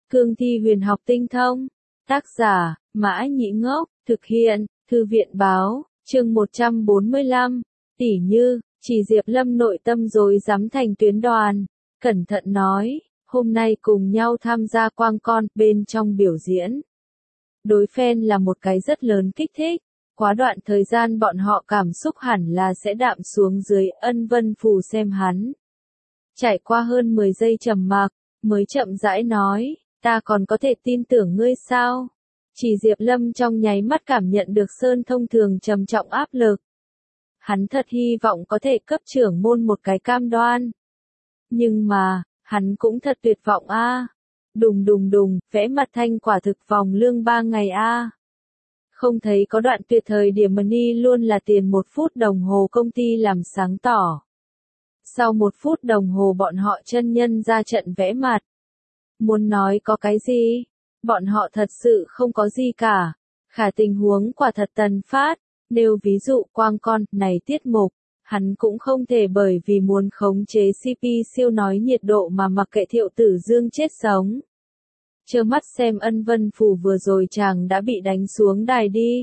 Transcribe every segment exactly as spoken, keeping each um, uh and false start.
Cương thi huyền học tinh thông. Tác giả, Mã Nhĩ Ngốc, thực hiện, Thư viện báo, chương một trăm bốn mươi lăm, tỷ như, chỉ Diệp Lâm nội tâm rồi dám thành tuyến đoàn, cẩn thận nói, hôm nay cùng nhau tham gia quang con bên trong biểu diễn. Đối fan là một cái rất lớn kích thích, quá đoạn thời gian bọn họ cảm xúc hẳn là sẽ đạm xuống dưới. Ân Vân Phù xem hắn. Trải qua hơn mười giây trầm mặc, mới chậm rãi nói, ta còn có thể tin tưởng ngươi sao? Chỉ Diệp Lâm trong nháy mắt cảm nhận được Sơn thông thường trầm trọng áp lực. Hắn thật hy vọng có thể cấp trưởng môn một cái cam đoan. Nhưng mà, hắn cũng thật tuyệt vọng a. À. Đùng đùng đùng, vẽ mặt thanh quả thực vòng lương ba ngày a. À. Không thấy có đoạn tuyệt thời điểm money luôn là tiền một phút đồng hồ công ty làm sáng tỏ. Sau một phút đồng hồ bọn họ chân nhân ra trận vẽ mặt. Muốn nói có cái gì? Bọn họ thật sự không có gì cả. Khả tình huống quả thật tần phát. Nêu ví dụ quang con này tiết mục. Hắn cũng không thể bởi vì muốn khống chế xê pê siêu nói nhiệt độ mà mặc kệ Thiệu Tử Dương chết sống. Trơ mắt xem Ân Vân Phù vừa rồi chàng đã bị đánh xuống đài đi.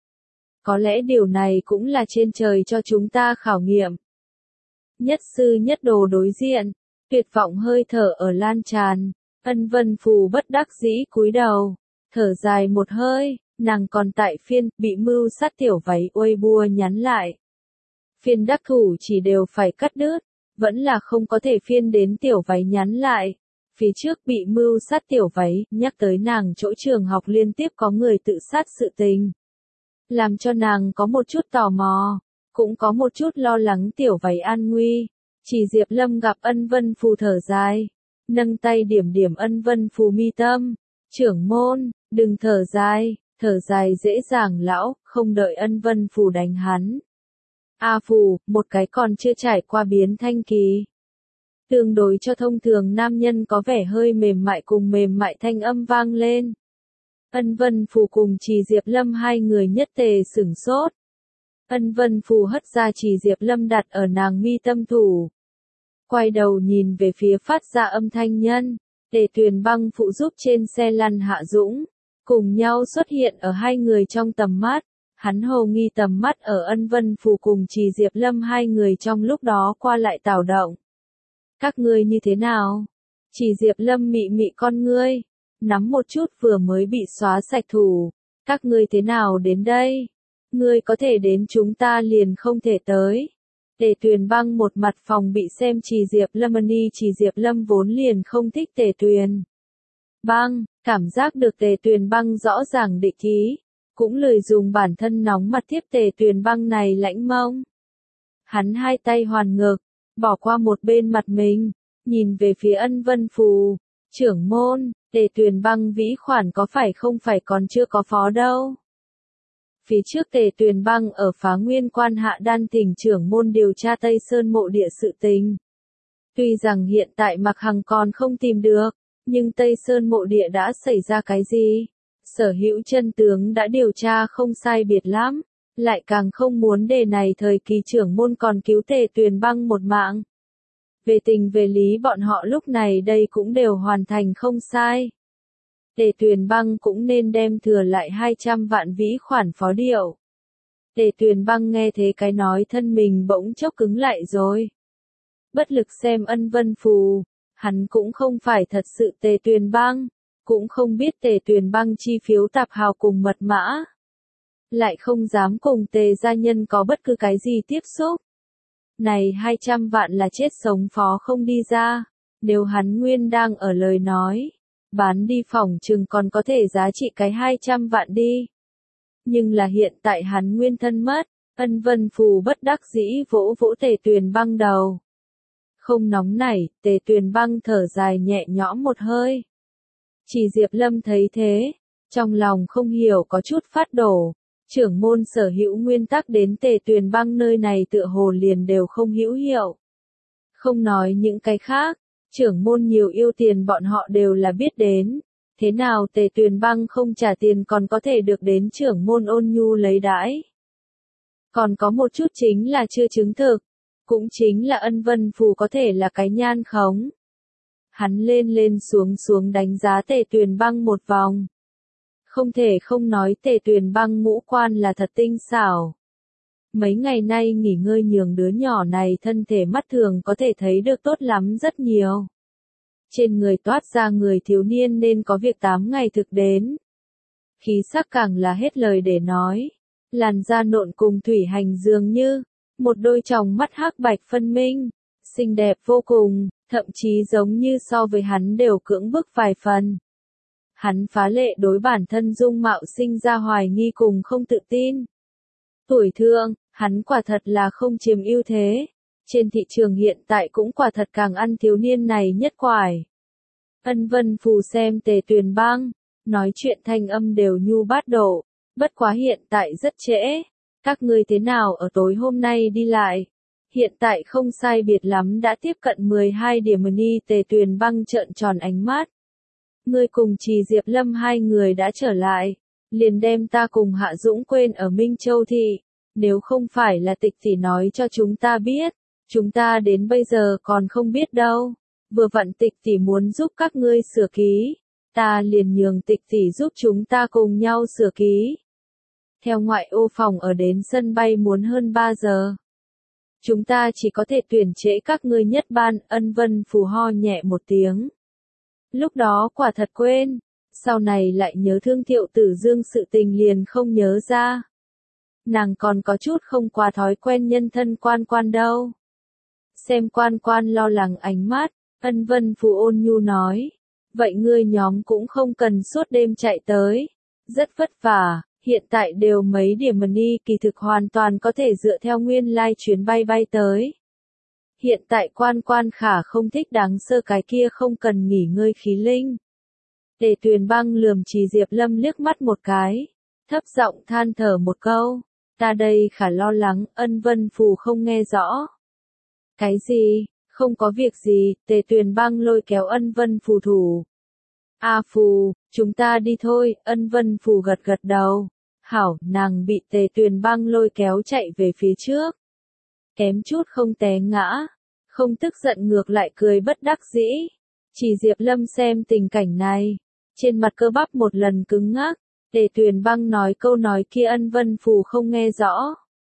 Có lẽ điều này cũng là trên trời cho chúng ta khảo nghiệm. Nhất sư nhất đồ đối diện, tuyệt vọng hơi thở ở lan tràn. Ân Vân Phù bất đắc dĩ cúi đầu, thở dài một hơi, nàng còn tại phiên bị mưu sát tiểu váy uây bua nhắn lại. Phiên đắc thủ chỉ đều phải cắt đứt, vẫn là không có thể phiên đến tiểu váy nhắn lại. Phía trước bị mưu sát tiểu váy, nhắc tới nàng chỗ trường học liên tiếp có người tự sát sự tình. Làm cho nàng có một chút tò mò, cũng có một chút lo lắng tiểu váy an nguy. Chỉ Diệp Lâm gặp Ân Vân Phù thở dài, nâng tay điểm điểm Ân Vân Phù mi tâm. Trưởng môn, đừng thở dài, thở dài dễ dàng lão, không đợi Ân Vân Phù đánh hắn. A Phù, một cái còn chưa trải qua biến thanh kỳ. Tương đối cho thông thường nam nhân có vẻ hơi mềm mại cùng mềm mại thanh âm vang lên. Ân Vân Phù cùng Trì Diệp Lâm hai người nhất tề sửng sốt. Ân Vân Phù hất ra Trì Diệp Lâm đặt ở nàng mi tâm thủ. Quay đầu nhìn về phía phát ra âm thanh nhân, để Tuyền Băng phụ giúp trên xe lăn Hạ Dũng, cùng nhau xuất hiện ở hai người trong tầm mắt. Hắn hồ nghi tầm mắt ở Ân Vân Phù cùng Trì Diệp Lâm hai người trong lúc đó qua lại tảo động. Các ngươi như thế nào? Chỉ Diệp Lâm mị mị con ngươi, nắm một chút vừa mới bị xóa sạch thủ. Các ngươi thế nào đến đây? Ngươi có thể đến chúng ta liền không thể tới. Tề Tuyền Băng một mặt phòng bị xem Trì Diệp Lâm ni Trì Diệp Lâm vốn liền không thích Tề Tuyền Băng, cảm giác được Tề Tuyền Băng rõ ràng địch ý, cũng lười dùng bản thân nóng mặt tiếp Tề Tuyền Băng này lãnh mông. Hắn hai tay hoàn ngực, bỏ qua một bên mặt mình, nhìn về phía Ân Vân Phù, trưởng môn, Tề Tuyền Băng vĩ khoản có phải không phải còn chưa có phó đâu. Phía trước Tề Tuyền Băng ở Phá Nguyên Quan hạ đan thỉnh trưởng môn điều tra Tây Sơn mộ địa sự tình. Tuy rằng hiện tại Mạc Hằng còn không tìm được, nhưng Tây Sơn mộ địa đã xảy ra cái gì? Sở hữu chân tướng đã điều tra không sai biệt lắm. Lại càng không muốn đề này thời kỳ trưởng môn còn cứu Tề Tuyền Băng một mạng. Về tình về lý bọn họ lúc này đây cũng đều hoàn thành không sai. Tề Tuyền Băng cũng nên đem thừa lại hai trăm vạn vĩ khoản phó điệu. Tề Tuyền Băng nghe thế cái nói thân mình bỗng chốc cứng lại rồi. Bất lực xem Ân Vân Phù, hắn cũng không phải thật sự Tề Tuyền Băng, cũng không biết Tề Tuyền Băng chi phiếu tạp hào cùng mật mã. Lại không dám cùng Tề gia nhân có bất cứ cái gì tiếp xúc. Này hai trăm vạn là chết sống phó không đi ra, nếu hắn nguyên đang ở lời nói, bán đi phỏng chừng còn có thể giá trị cái hai trăm vạn đi. Nhưng là hiện tại hắn nguyên thân mất, Ân Vân Phù bất đắc dĩ vỗ vỗ Tề Tuyền Băng đầu. Không nóng nảy, Tề Tuyền Băng thở dài nhẹ nhõm một hơi. Chỉ Diệp Lâm thấy thế, trong lòng không hiểu có chút phát đổ. Trưởng môn sở hữu nguyên tắc đến Tề Tuyền Băng nơi này tựa hồ liền đều không hữu hiệu. Không nói những cái khác, trưởng môn nhiều yêu tiền bọn họ đều là biết đến. Thế nào Tề Tuyền Băng không trả tiền còn có thể được đến trưởng môn ôn nhu lấy đãi. Còn có một chút chính là chưa chứng thực, cũng chính là Ân Vân Phù có thể là cái nhan khống. Hắn lên lên xuống xuống đánh giá Tề Tuyền Băng một vòng. Không thể không nói Tề Tuyền Băng ngũ quan là thật tinh xảo. Mấy ngày nay nghỉ ngơi nhường đứa nhỏ này thân thể mắt thường có thể thấy được tốt lắm rất nhiều. Trên người toát ra người thiếu niên nên có việc tám ngày thực đến. Khí sắc càng là hết lời để nói. Làn da nộn cùng thủy hành dường như một đôi tròng mắt hắc bạch phân minh, xinh đẹp vô cùng, thậm chí giống như so với hắn đều cưỡng bức vài phần. Hắn phá lệ đối bản thân dung mạo sinh ra hoài nghi cùng không tự tin. Tuổi thượng, hắn quả thật là không chiếm ưu thế. Trên thị trường hiện tại cũng quả thật càng ăn thiếu niên này nhất quải. Ân Vân Phù xem Tề Tuyền Băng, nói chuyện thanh âm đều nhu bát độ, bất quá hiện tại rất trễ. Các ngươi thế nào ở tối hôm nay đi lại? Hiện tại không sai biệt lắm đã tiếp cận mười hai điểm ni. Tề Tuyền Băng trợn tròn ánh mắt. Ngươi cùng Trì Diệp Lâm hai người đã trở lại, liền đem ta cùng Hạ Dũng quên ở Minh Châu thị. Nếu không phải là Tịch tỷ nói cho chúng ta biết, chúng ta đến bây giờ còn không biết đâu. Vừa vặn Tịch tỷ muốn giúp các ngươi sửa ký, ta liền nhường Tịch tỷ giúp chúng ta cùng nhau sửa ký. Theo ngoại ô phòng ở đến sân bay muốn hơn ba giờ. Chúng ta chỉ có thể tuyển trễ các ngươi nhất ban. Ân Vân Phù ho nhẹ một tiếng. Lúc đó quả thật quên, sau này lại nhớ thương Thiệu Tử Dương sự tình liền không nhớ ra. Nàng còn có chút không quá thói quen nhân thân Quan Quan đâu. Xem Quan Quan lo lắng ánh mắt, Ân Vân Phù ôn nhu nói, vậy ngươi nhóm cũng không cần suốt đêm chạy tới, rất vất vả, hiện tại đều mấy điểm ni, kỳ thực hoàn toàn có thể dựa theo nguyên lai chuyến bay bay tới. Hiện tại Quan Quan khả không thích đáng sơ cái kia không cần nghỉ ngơi khí linh. Tề Tuyền Băng lườm Trì Diệp Lâm liếc mắt một cái, thấp giọng than thở một câu, ta đây khả lo lắng. Ân Vân Phù không nghe rõ. Cái gì? Không có việc gì. Tề Tuyền Băng lôi kéo Ân Vân Phù thủ. A Phù, chúng ta đi thôi. Ân Vân Phù gật gật đầu. Hảo, nàng bị Tề Tuyền Băng lôi kéo chạy về phía trước. Kém chút không té ngã, không tức giận ngược lại cười bất đắc dĩ. Chỉ Diệp Lâm xem tình cảnh này, trên mặt cơ bắp một lần cứng ngắc. Tề Tuyền Băng nói câu nói kia Ân Vân Phù không nghe rõ.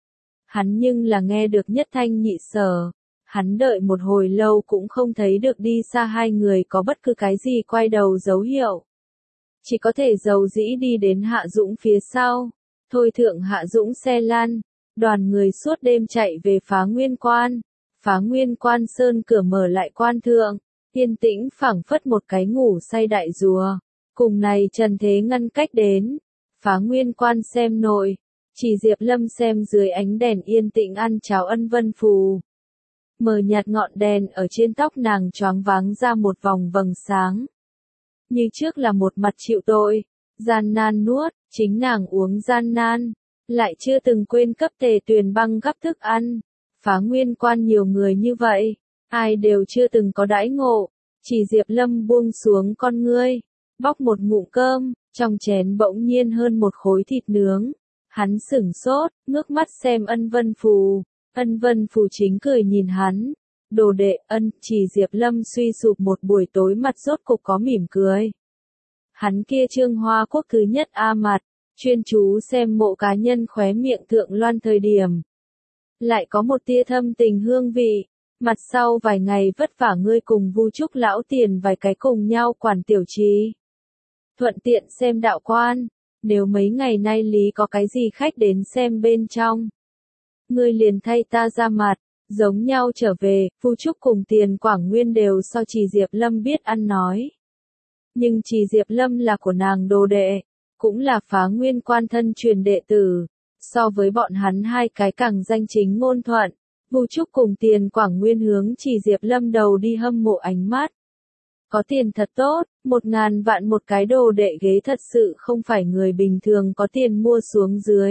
Hắn nhưng là nghe được nhất thanh nhị sở. Hắn đợi một hồi lâu cũng không thấy được đi xa hai người có bất cứ cái gì quay đầu dấu hiệu. Chỉ có thể dầu dĩ đi đến Hạ Dũng phía sau. Thôi thượng Hạ Dũng xe lăn. Đoàn người suốt đêm chạy về Phá Nguyên Quan. Phá Nguyên Quan sơn cửa mở lại quan thượng. Yên tĩnh phảng phất một cái ngủ say đại rùa. Cùng này trần thế ngăn cách đến. Phá Nguyên Quan xem nội. Chỉ Diệp Lâm xem dưới ánh đèn yên tĩnh ăn cháo Ân Vân Phù. Mờ nhạt ngọn đèn ở trên tóc nàng choáng váng ra một vòng vầng sáng. Như trước là một mặt chịu tội. Gian nan nuốt, chính nàng uống gian nan. Lại chưa từng quên cấp Tề Tuyền Băng gấp thức ăn. Phá Nguyên Quan nhiều người như vậy, ai đều chưa từng có đãi ngộ. Chỉ Diệp Lâm buông xuống con ngươi, bóc một ngụm cơm, trong chén bỗng nhiên hơn một khối thịt nướng. Hắn sửng sốt, ngước mắt xem Ân Vân Phù. Ân Vân Phù chính cười nhìn hắn. Đồ đệ. Ân. Chỉ Diệp Lâm suy sụp một buổi tối mặt rốt cục có mỉm cười. Hắn kia Trương Hoa Quốc thứ nhất a mặt, chuyên chú xem mộ cá nhân khóe miệng thượng loan thời điểm. Lại có một tia thâm tình hương vị. Mặt sau vài ngày vất vả ngươi cùng Vu Trúc lão tiền vài cái cùng nhau quản tiểu trì. Thuận tiện xem đạo quan. Nếu mấy ngày nay lý có cái gì khách đến xem bên trong, ngươi liền thay ta ra mặt, giống nhau trở về. Vu Trúc cùng Tiền Quảng Nguyên đều so Trì Diệp Lâm biết ăn nói. Nhưng Trì Diệp Lâm là của nàng đồ đệ, cũng là Phá Nguyên Quan thân truyền đệ tử. So với bọn hắn hai cái càng danh chính ngôn thuận, Vu Trúc cùng Tiền Quảng Nguyên hướng Trì Diệp Lâm đầu đi hâm mộ ánh mắt. Có tiền thật tốt, một ngàn vạn một cái đồ đệ ghế thật sự không phải người bình thường có tiền mua xuống dưới.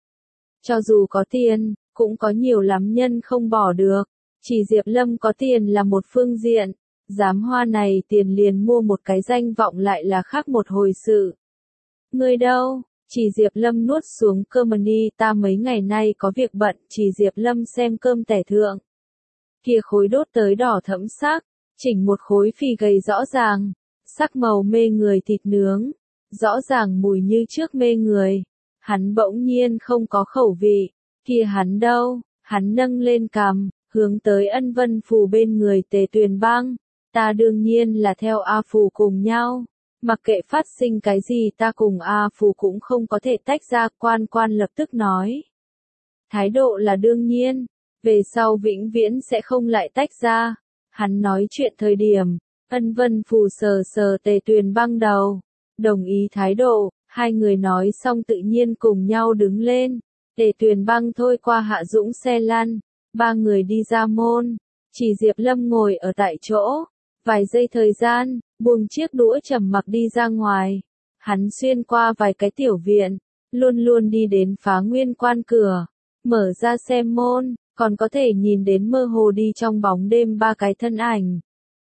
Cho dù có tiền, cũng có nhiều lắm nhân không bỏ được. Chỉ Diệp Lâm có tiền là một phương diện, dám hoa này tiền liền mua một cái danh vọng lại là khác một hồi sự. Ngươi đâu? Chỉ Diệp Lâm nuốt xuống cơm ni, ta mấy ngày nay có việc bận. Chỉ Diệp Lâm xem cơm tẻ thượng. Kia khối đốt tới đỏ thẫm sắc, chỉnh một khối phì gầy rõ ràng, sắc màu mê người thịt nướng, rõ ràng mùi như trước mê người. Hắn bỗng nhiên không có khẩu vị, kia hắn đâu, hắn nâng lên cằm, hướng tới Ân Vân Phù bên người Tề Tuyền Băng, ta đương nhiên là theo A Phù cùng nhau, mặc kệ phát sinh cái gì ta cùng A Phù cũng không có thể tách ra, Quan Quan lập tức nói. Thái độ là đương nhiên, về sau vĩnh viễn sẽ không lại tách ra. Hắn nói chuyện thời điểm, Ân Vân Phù sờ sờ Tề Tuyền Băng đầu, đồng ý thái độ, hai người nói xong tự nhiên cùng nhau đứng lên. Tề Tuyền Băng thôi qua Hạ Dũng xe lăn, ba người đi ra môn, chỉ Diệp Lâm ngồi ở tại chỗ, vài giây thời gian, buông chiếc đũa trầm mặc đi ra ngoài. Hắn xuyên qua vài cái tiểu viện, luôn luôn đi đến Phá Nguyên Quan cửa, mở ra xem môn, còn có thể nhìn đến mơ hồ đi trong bóng đêm ba cái thân ảnh.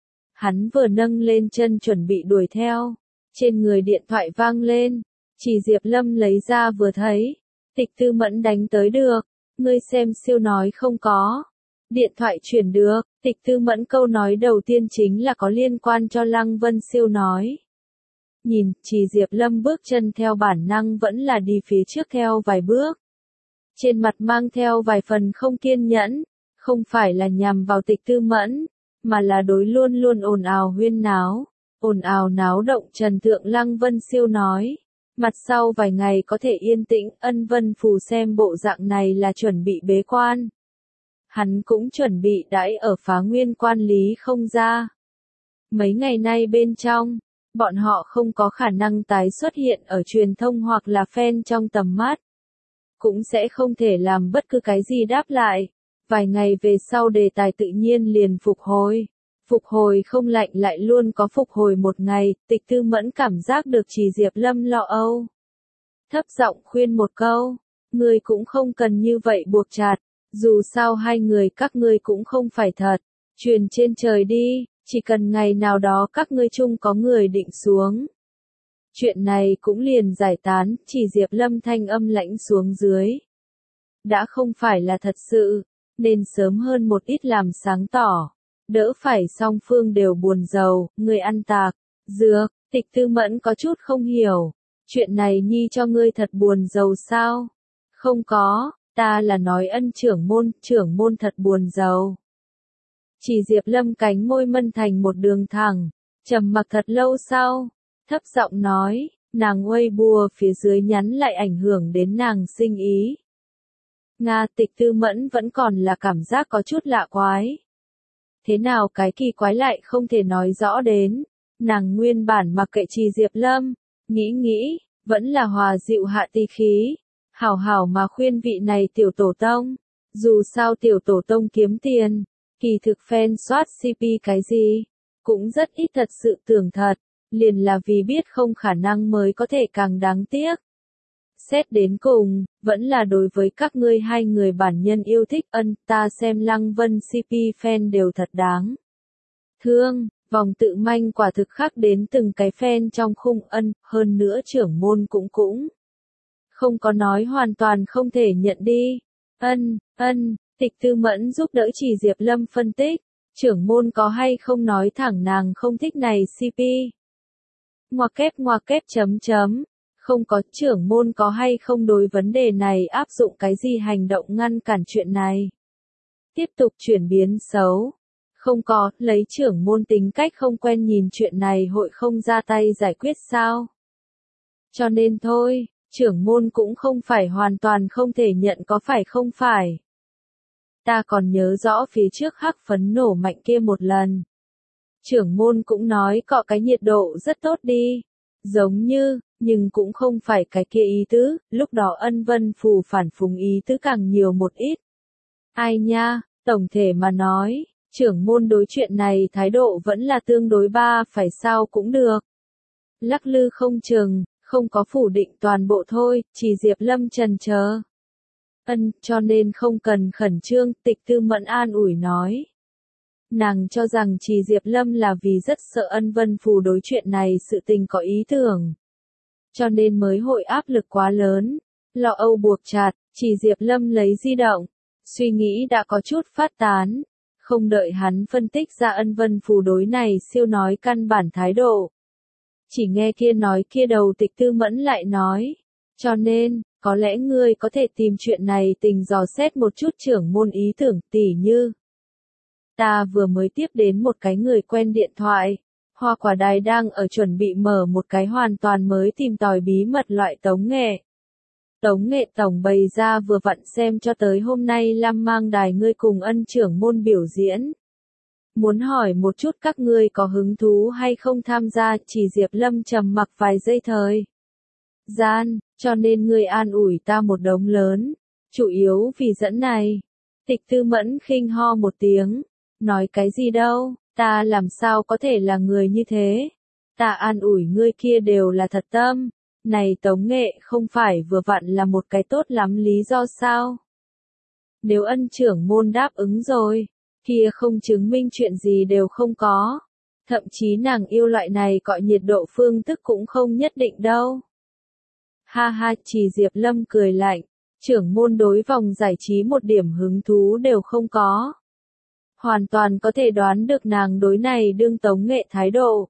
Hắn vừa nâng lên chân chuẩn bị đuổi theo, trên người điện thoại vang lên, chỉ Diệp Lâm lấy ra vừa thấy, Tịch Tư Mẫn đánh tới được, ngươi xem siêu nói không có. Điện thoại chuyển được, Tịch Tư Mẫn câu nói đầu tiên chính là có liên quan cho Lăng Vân siêu nói. Nhìn, chỉ Diệp Lâm bước chân theo bản năng vẫn là đi phía trước theo vài bước. Trên mặt mang theo vài phần không kiên nhẫn, không phải là nhằm vào Tịch Tư Mẫn, mà là đối luôn luôn ồn ào huyên náo, ồn ào náo động Trần Thượng Lăng Vân siêu nói. Mặt sau vài ngày có thể yên tĩnh, Ân Vân Phù xem bộ dạng này là chuẩn bị bế quan. Hắn cũng chuẩn bị đãi ở Phá Nguyên Quan lý không ra. Mấy ngày nay bên trong, bọn họ không có khả năng tái xuất hiện ở truyền thông hoặc là fan trong tầm mắt. Cũng sẽ không thể làm bất cứ cái gì đáp lại. Vài ngày về sau đề tài tự nhiên liền phục hồi. Phục hồi không lạnh lại luôn có phục hồi một ngày, Tịch Tư Mẫn cảm giác được chỉ Diệp Lâm lo âu. Thấp giọng khuyên một câu, người cũng không cần như vậy buộc chặt, dù sao hai người các ngươi cũng không phải thật, truyền trên trời đi, chỉ cần ngày nào đó các ngươi chung có người định xuống. Chuyện này cũng liền giải tán, chỉ Diệp Lâm thanh âm lãnh xuống dưới. Đã không phải là thật sự, nên sớm hơn một ít làm sáng tỏ. Đỡ phải song phương đều buồn rầu, người ăn tạc, dược, Tịch Tư Mẫn có chút không hiểu. Chuyện này nhi cho ngươi thật buồn rầu sao? Không có, ta là nói Ân trưởng môn, trưởng môn thật buồn rầu. Chỉ Diệp Lâm cánh môi mân thành một đường thẳng, trầm mặc thật lâu sau, thấp giọng nói, nàng Weibo phía dưới nhắn lại ảnh hưởng đến nàng sinh ý. Nga Tịch Tư Mẫn vẫn còn là cảm giác có chút lạ quái. Thế nào cái kỳ quái lại không thể nói rõ đến, nàng nguyên bản mặc kệ Trì Diệp Lâm, nghĩ nghĩ, vẫn là hòa dịu hạ ti khí, hảo hảo mà khuyên vị này tiểu tổ tông, dù sao tiểu tổ tông kiếm tiền, kỳ thực fan soát xê pê cái gì, cũng rất ít thật sự tưởng thật, liền là vì biết không khả năng mới có thể càng đáng tiếc. Xét đến cùng, vẫn là đối với các ngươi hai người bản nhân yêu thích Ân, ta xem Lăng Vân xê pê fan đều thật đáng thương, vòng tự manh quả thực khắc đến từng cái fan trong khung Ân, hơn nữa trưởng môn cũng cũng không có nói hoàn toàn không thể nhận đi. Ân, Ân, Tịch Tư Mẫn giúp đỡ Chỉ Diệp Lâm phân tích, trưởng môn có hay không nói thẳng nàng không thích này xê pê. Ngoặc kép ngoặc kép chấm chấm. Không có, trưởng môn có hay không đối vấn đề này áp dụng cái gì hành động ngăn cản chuyện này. Tiếp tục chuyển biến xấu. Không có, lấy trưởng môn tính cách không quen nhìn chuyện này hội không ra tay giải quyết sao. Cho nên thôi, trưởng môn cũng không phải hoàn toàn không thể nhận có phải không phải. Ta còn nhớ rõ phía trước hắc phấn nổ mạnh kia một lần. Trưởng môn cũng nói cọ cái nhiệt độ rất tốt đi. Giống như, nhưng cũng không phải cái kia ý tứ, lúc đó Ân Vân Phù phản phùng ý tứ càng nhiều một ít. Ai nha, tổng thể mà nói, trưởng môn đối chuyện này thái độ vẫn là tương đối ba phải sao cũng được. Lắc lư không chừng, không có phủ định toàn bộ thôi, chỉ Diệp Lâm trần chờ. Ân, cho nên không cần khẩn trương, Tịch Tư Mẫn an ủi nói. Nàng cho rằng Trì Diệp Lâm là vì rất sợ Ân Vân Phù đối chuyện này sự tình có ý tưởng. Cho nên mới hội áp lực quá lớn, lo âu buộc chặt, Trì Diệp Lâm lấy di động, suy nghĩ đã có chút phát tán, Không đợi hắn phân tích ra Ân Vân Phù đối này siêu nói căn bản thái độ. Chỉ nghe kia nói kia đầu Tịch Tư Mẫn lại nói. Cho nên, có lẽ ngươi có thể tìm chuyện này tình dò xét một chút trưởng môn ý tưởng tỉ như. Ta vừa mới tiếp đến một cái người quen điện thoại. Hoa Quả Đài đang ở chuẩn bị mở một cái hoàn toàn mới tìm tòi bí mật loại tống nghệ. Tống nghệ tổng bày ra vừa vặn xem cho tới hôm nay Lam Mang Đài ngươi cùng Ân trưởng môn biểu diễn. Muốn hỏi một chút các ngươi có hứng thú hay không tham gia, chỉ Diệp Lâm trầm mặc vài giây thời gian, cho nên ngươi an ủi ta một đống lớn, chủ yếu vì dẫn này. Tịch Tư Mẫn khinh ho một tiếng, nói cái gì đâu, ta làm sao có thể là người như thế, ta an ủi ngươi kia đều là thật tâm, này tống nghệ không phải vừa vặn là một cái tốt lắm lý do sao. Nếu Ân trưởng môn đáp ứng rồi, kia không chứng minh chuyện gì đều không có. Thậm chí nàng yêu loại này cọ nhiệt độ phương thức cũng không nhất định đâu. Ha ha, chỉ Diệp Lâm cười lạnh, trưởng môn đối vòng giải trí một điểm hứng thú đều không có. Hoàn toàn có thể đoán được nàng đối này đương tống nghệ thái độ.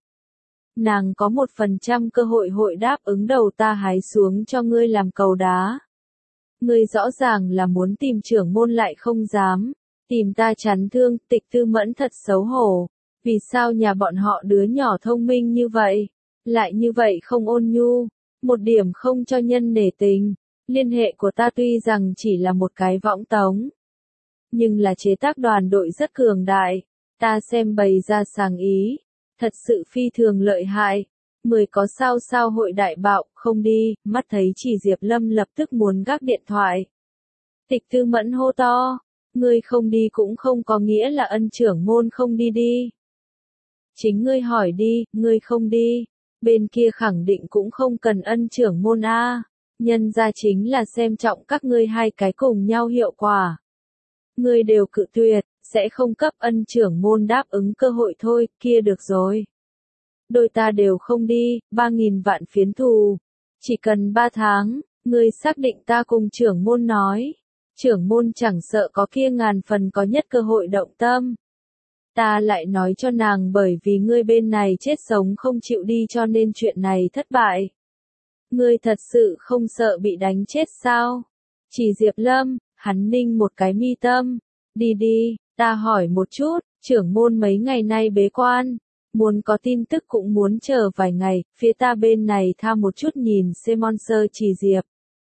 Nàng có một phần trăm cơ hội hội đáp ứng đầu ta hái xuống cho ngươi làm cầu đá. Ngươi rõ ràng là muốn tìm trưởng môn lại không dám. Tìm ta chán thương, Tịch Tư Mẫn thật xấu hổ. Vì sao nhà bọn họ đứa nhỏ thông minh như vậy, lại như vậy không ôn nhu, một điểm không cho nhân nể tình. Liên hệ của ta tuy rằng chỉ là một cái võng tống, nhưng là chế tác đoàn đội rất cường đại. Ta xem bày ra sáng ý, thật sự phi thường lợi hại. Mười có sao sao hội đại bạo, không đi, mắt thấy chỉ Diệp Lâm lập tức muốn gác điện thoại. Tịch Tư Mẫn hô to. Ngươi không đi cũng không có nghĩa là Ân trưởng môn không đi đi. Chính ngươi hỏi đi, ngươi không đi. Bên kia khẳng định cũng không cần Ân trưởng môn a. Nhân ra chính là xem trọng các ngươi hai cái cùng nhau hiệu quả. Ngươi đều cự tuyệt, sẽ không cấp Ân trưởng môn đáp ứng cơ hội thôi, kia được rồi. Đôi ta đều không đi, ba nghìn vạn phiến thù. Chỉ cần ba tháng, ngươi xác định ta cùng trưởng môn nói. Trưởng môn chẳng sợ có kia ngàn phần có nhất cơ hội động tâm. Ta lại nói cho nàng bởi vì ngươi bên này chết sống không chịu đi cho nên chuyện này thất bại. Ngươi thật sự không sợ bị đánh chết sao? Chỉ Diệp Lâm, hắn ninh một cái mi tâm. Đi đi, ta hỏi một chút, trưởng môn mấy ngày nay bế quan. Muốn có tin tức cũng muốn chờ vài ngày, phía ta bên này tha một chút nhìn Simon Sơ chỉ Diệp.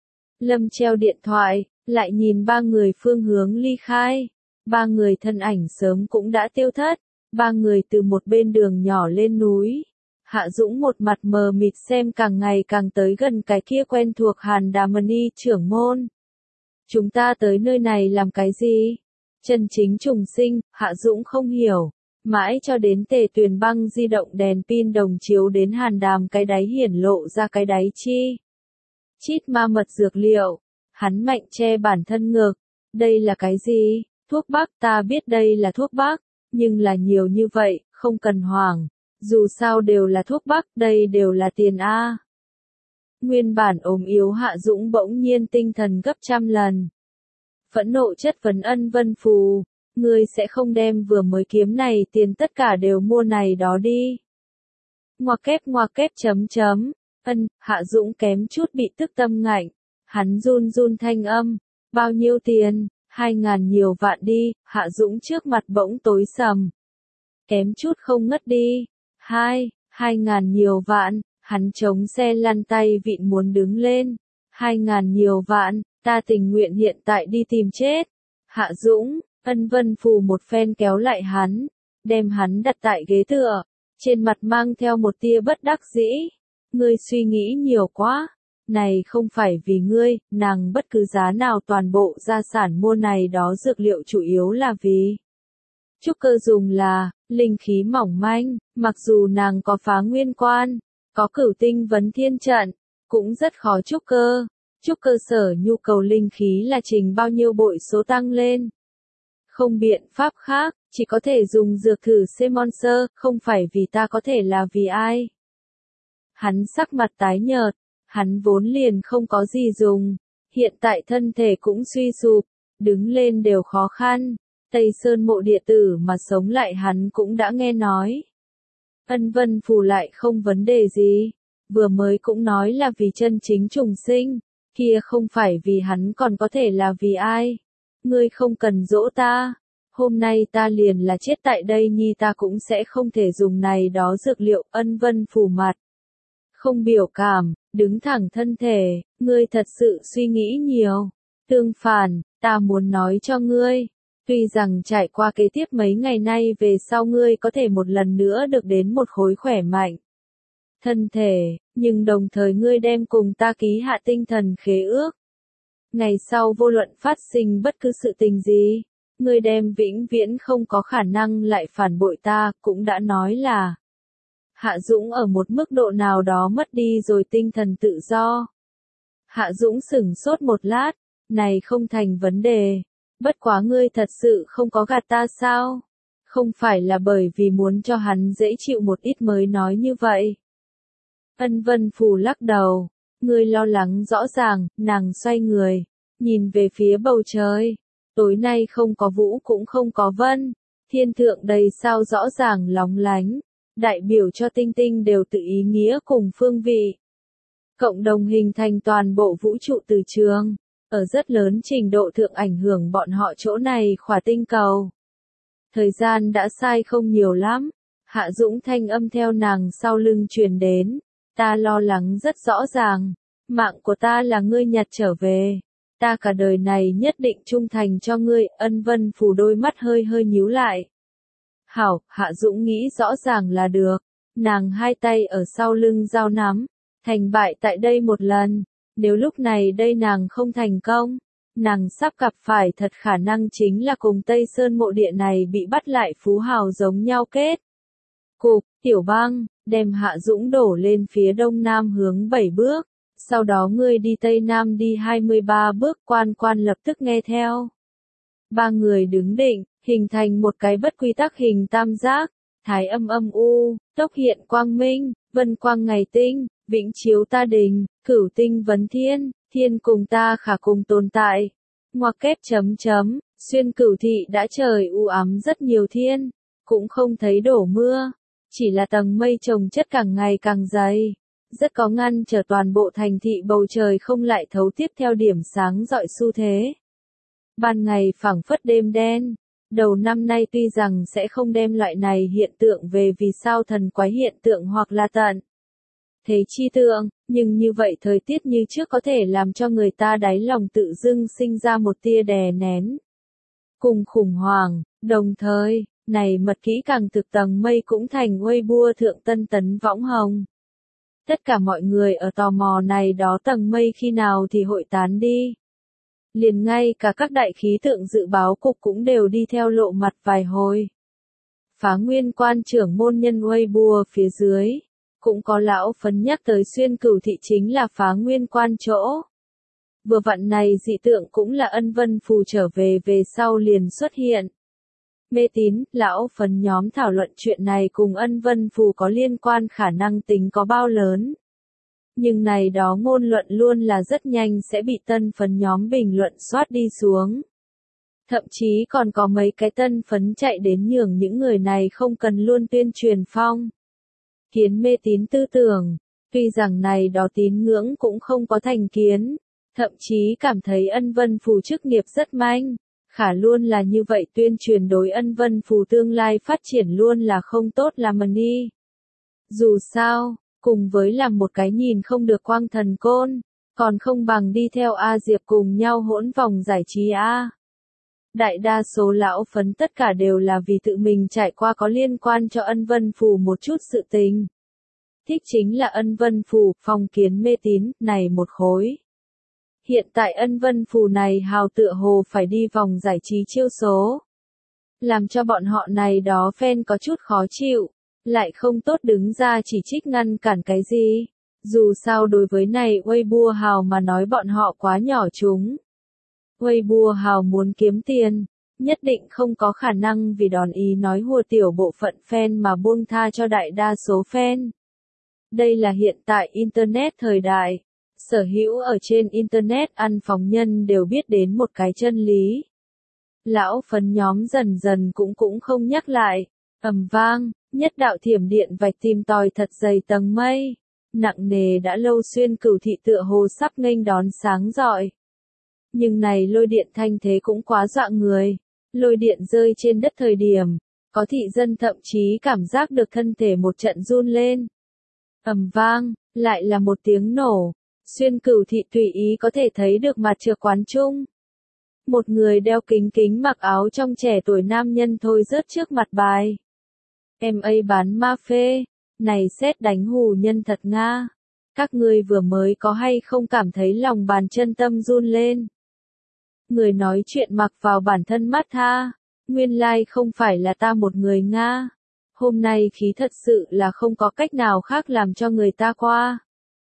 Lâm treo điện thoại. Lại nhìn ba người phương hướng ly khai. Ba người thân ảnh sớm cũng đã tiêu thất. Ba người từ một bên đường nhỏ lên núi. Hạ Dũng một mặt mờ mịt xem càng ngày càng tới gần cái kia quen thuộc Hàn Đà Mani trưởng môn. Chúng ta tới nơi này làm cái gì? Chân chính trùng sinh, Hạ Dũng không hiểu. Mãi cho đến Tề Tuyền Băng di động đèn pin đồng chiếu đến Hàn Đàm cái đáy hiển lộ ra cái đáy chi. Chít ma mật dược liệu. Hắn mạnh che bản thân ngực. Đây là cái gì? Thuốc bắc, ta biết đây là thuốc bắc, nhưng là nhiều như vậy, không cần hoảng. Dù sao đều là thuốc bắc, đây đều là tiền A. Nguyên bản ốm yếu Hạ Dũng bỗng nhiên tinh thần gấp trăm lần. Phẫn nộ chất vấn Ân Vân Phù. Ngươi sẽ không đem vừa mới kiếm này tiền tất cả đều mua này đó đi. Ngoặc kép ngoặc kép chấm chấm. Ân, Hạ Dũng kém chút bị tức tâm ngạnh. Hắn run run thanh âm, bao nhiêu tiền, hai ngàn nhiều vạn đi, Hạ Dũng trước mặt bỗng tối sầm. Kém chút không ngất đi, hai, hai ngàn nhiều vạn, hắn chống xe lăn tay vịn muốn đứng lên, hai ngàn nhiều vạn, ta tình nguyện hiện tại đi tìm chết. Hạ Dũng, Ân Vân Phù một phen kéo lại hắn, đem hắn đặt tại ghế tựa, trên mặt mang theo một tia bất đắc dĩ. Ngươi suy nghĩ nhiều quá. Này không phải vì ngươi, nàng bất cứ giá nào toàn bộ gia sản mua này đó dược liệu chủ yếu là vì trúc cơ dùng là, linh khí mỏng manh, mặc dù nàng có phá nguyên quan, có cửu tinh vấn thiên trận, cũng rất khó trúc cơ. Trúc cơ sở nhu cầu linh khí là trình bao nhiêu bội số tăng lên. Không biện pháp khác, chỉ có thể dùng dược thử Simon Sơ, không phải vì ta có thể là vì ai. Hắn sắc mặt tái nhợt. Hắn vốn liền không có gì dùng, hiện tại thân thể cũng suy sụp, đứng lên đều khó khăn, Tây Sơn mộ địa tử mà sống lại hắn cũng đã nghe nói. Ân Vân Phù lại không vấn đề gì, vừa mới cũng nói là vì chân chính trùng sinh, kia không phải vì hắn còn có thể là vì ai. Ngươi không cần dỗ ta, hôm nay ta liền là chết tại đây nhi ta cũng sẽ không thể dùng này đó dược liệu. Ân Vân Phù mặt không biểu cảm, đứng thẳng thân thể, ngươi thật sự suy nghĩ nhiều. Tương phản, ta muốn nói cho ngươi, tuy rằng trải qua kế tiếp mấy ngày nay về sau ngươi có thể một lần nữa được đến một khối khỏe mạnh thân thể, nhưng đồng thời ngươi đem cùng ta ký hạ tinh thần khế ước. Ngày sau vô luận phát sinh bất cứ sự tình gì, ngươi đem vĩnh viễn không có khả năng lại phản bội ta, cũng đã nói là Hạ Dũng ở một mức độ nào đó mất đi rồi tinh thần tự do. Hạ Dũng sửng sốt một lát, này không thành vấn đề, bất quá ngươi thật sự không có gạt ta sao? Không phải là bởi vì muốn cho hắn dễ chịu một ít mới nói như vậy. Ân Vân Phù lắc đầu, ngươi lo lắng rõ ràng. Nàng xoay người, nhìn về phía bầu trời, tối nay không có vũ cũng không có vân, thiên thượng đầy sao rõ ràng lóng lánh, đại biểu cho tinh tinh đều tự ý nghĩa cùng phương vị. Cộng đồng hình thành toàn bộ vũ trụ từ trường, ở rất lớn trình độ thượng ảnh hưởng bọn họ chỗ này khỏa tinh cầu. Thời gian đã sai không nhiều lắm, Hạ Dũng thanh âm theo nàng sau lưng truyền đến, ta lo lắng rất rõ ràng, mạng của ta là ngươi nhặt trở về, ta cả đời này nhất định trung thành cho ngươi. Ân Vân Phù đôi mắt hơi hơi nhíu lại. Hảo, Hạ Dũng nghĩ rõ ràng là được, nàng hai tay ở sau lưng giao nắm, thành bại tại đây một lần, nếu lúc này đây nàng không thành công, nàng sắp gặp phải thật khả năng chính là cùng Tây Sơn mộ địa này bị bắt lại phú hào giống nhau kết. Cục, Tiểu Băng, đem Hạ Dũng đổ lên phía đông nam hướng bảy bước, sau đó ngươi đi tây nam đi hai mươi ba bước. Quan Quan lập tức nghe theo. Ba người đứng định, hình thành một cái bất quy tắc hình tam giác, thái âm âm u, tốc hiện quang minh, vân quang ngày tinh, vĩnh chiếu ta đình, cửu tinh vấn thiên, thiên cùng ta khả cùng tồn tại. Ngoặc kép chấm chấm, xuyên cửu thị đã trời u ám rất nhiều thiên, cũng không thấy đổ mưa, chỉ là tầng mây chồng chất càng ngày càng dày, rất có ngăn trở toàn bộ thành thị bầu trời không lại thấu tiếp theo điểm sáng rọi xu thế. Ban ngày phảng phất đêm đen, đầu năm nay tuy rằng sẽ không đem loại này hiện tượng về vì sao thần quái hiện tượng hoặc là tận thế chi tượng, nhưng như vậy thời tiết như trước có thể làm cho người ta đáy lòng tự dưng sinh ra một tia đè nén cùng khủng hoảng. Đồng thời, này mật kỹ càng thực tầng mây cũng thành Weibo thượng tân tấn võng hồng. Tất cả mọi người ở tò mò này đó tầng mây khi nào thì hội tán đi. Liền ngay cả các đại khí tượng dự báo cục cũng đều đi theo lộ mặt vài hồi. Phá Nguyên Quan trưởng môn nhân Weibo phía dưới, cũng có lão phấn nhắc tới xuyên cửu thị chính là Phá Nguyên Quan chỗ. Vừa vặn này dị tượng cũng là Ân Vân Phù trở về về sau liền xuất hiện. Mê tín, lão phấn nhóm thảo luận chuyện này cùng Ân Vân Phù có liên quan khả năng tính có bao lớn. Nhưng này đó ngôn luận luôn là rất nhanh sẽ bị tân phấn nhóm bình luận soát đi xuống. Thậm chí còn có mấy cái tân phấn chạy đến nhường những người này không cần luôn tuyên truyền phong kiến mê tín tư tưởng, tuy rằng này đó tín ngưỡng cũng không có thành kiến, thậm chí cảm thấy Ân Vân Phù chức nghiệp rất manh, khả luôn là như vậy tuyên truyền đối Ân Vân Phù tương lai phát triển luôn là không tốt làm mần đi. Dù sao, cùng với làm một cái nhìn không được quang thần côn, còn không bằng đi theo A Diệp cùng nhau hỗn vòng giải trí A. Đại đa số lão phấn tất cả đều là vì tự mình trải qua có liên quan cho Ân Vân Phù một chút sự tình. Thích chính là Ân Vân Phù, phong kiến mê tín, này một khối. Hiện tại Ân Vân Phù này hào tựa hồ phải đi vòng giải trí chiêu số. Làm cho bọn họ này đó fan có chút khó chịu, lại không tốt đứng ra chỉ trích ngăn cản cái gì. Dù sao đối với này Weibo hào mà nói bọn họ quá nhỏ chúng. Weibo hào muốn kiếm tiền, nhất định không có khả năng vì đòn ý nói hùa tiểu bộ phận fan mà buông tha cho đại đa số fan. Đây là hiện tại Internet thời đại. Sở hữu ở trên Internet ăn phóng nhân đều biết đến một cái chân lý. Lão phấn nhóm dần dần cũng cũng không nhắc lại. Ầm vang, nhất đạo thiểm điện vạch tìm tòi thật dày tầng mây. Nặng nề đã lâu xuyên cửu thị tựa hồ sắp nghênh đón sáng rọi. Nhưng này lôi điện thanh thế cũng quá dọa người. Lôi điện rơi trên đất thời điểm, có thị dân thậm chí cảm giác được thân thể một trận run lên. Ầm vang, lại là một tiếng nổ. Xuyên cửu thị tùy ý có thể thấy được mặt trược quán trung. Một người đeo kính kính mặc áo trong trẻ tuổi nam nhân thôi rớt trước mặt bài. Em ấy bán ma phê, này xét đánh hù nhân thật nga. Các ngươi vừa mới có hay không cảm thấy lòng bàn chân tâm run lên. Người nói chuyện mặc vào bản thân mắt tha, nguyên lai like không phải là ta một người nga. Hôm nay khí thật sự là không có cách nào khác làm cho người ta qua.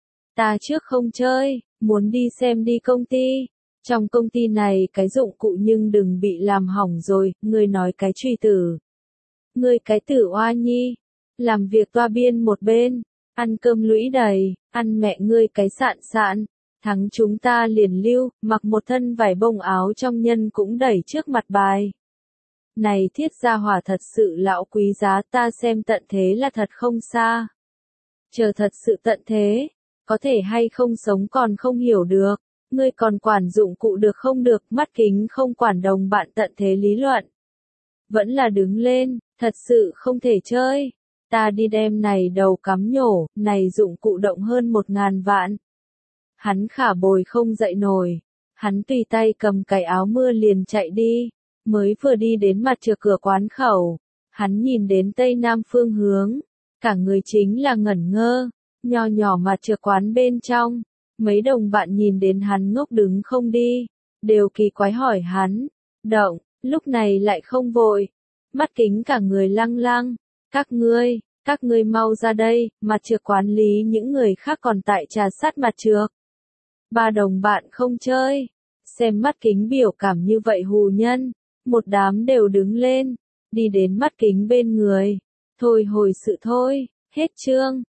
Ta trước không chơi, muốn đi xem đi công ty. Trong công ty này cái dụng cụ nhưng đừng bị làm hỏng rồi, ngươi nói cái truy tử. Ngươi cái tử oa nhi, làm việc toa biên một bên, ăn cơm lũy đầy, ăn mẹ ngươi cái sạn sạn, thắng chúng ta liền lưu, mặc một thân vải bông áo trong nhân cũng đẩy trước mặt bài. Này thiết gia hỏa thật sự lão quý giá, ta xem tận thế là thật không xa. Chờ thật sự tận thế, có thể hay không sống còn không hiểu được, ngươi còn quản dụng cụ được không được, mắt kính không quản đồng bạn tận thế lý luận. Vẫn là đứng lên, thật sự không thể chơi. Ta đi đem này đầu cắm nhổ, này dụng cụ động hơn một ngàn vạn. Hắn khả bồi không dậy nổi. Hắn tùy tay cầm cái áo mưa liền chạy đi. Mới vừa đi đến mặt trược cửa quán khẩu. Hắn nhìn đến tây nam phương hướng. Cả người chính là ngẩn ngơ. Nho nhỏ mặt trược quán bên trong. Mấy đồng bạn nhìn đến hắn ngốc đứng không đi. Đều kỳ quái hỏi hắn. Động, lúc này lại không vội. Mắt kính cả người lăng lăng. Các ngươi, các ngươi mau ra đây, mặt trược quán lý những người khác còn tại trà sát mặt trược. Ba đồng bạn không chơi. Xem mắt kính biểu cảm như vậy hù nhân. Một đám đều đứng lên. Đi đến mắt kính bên người. Thôi hồi sự thôi, hết chương.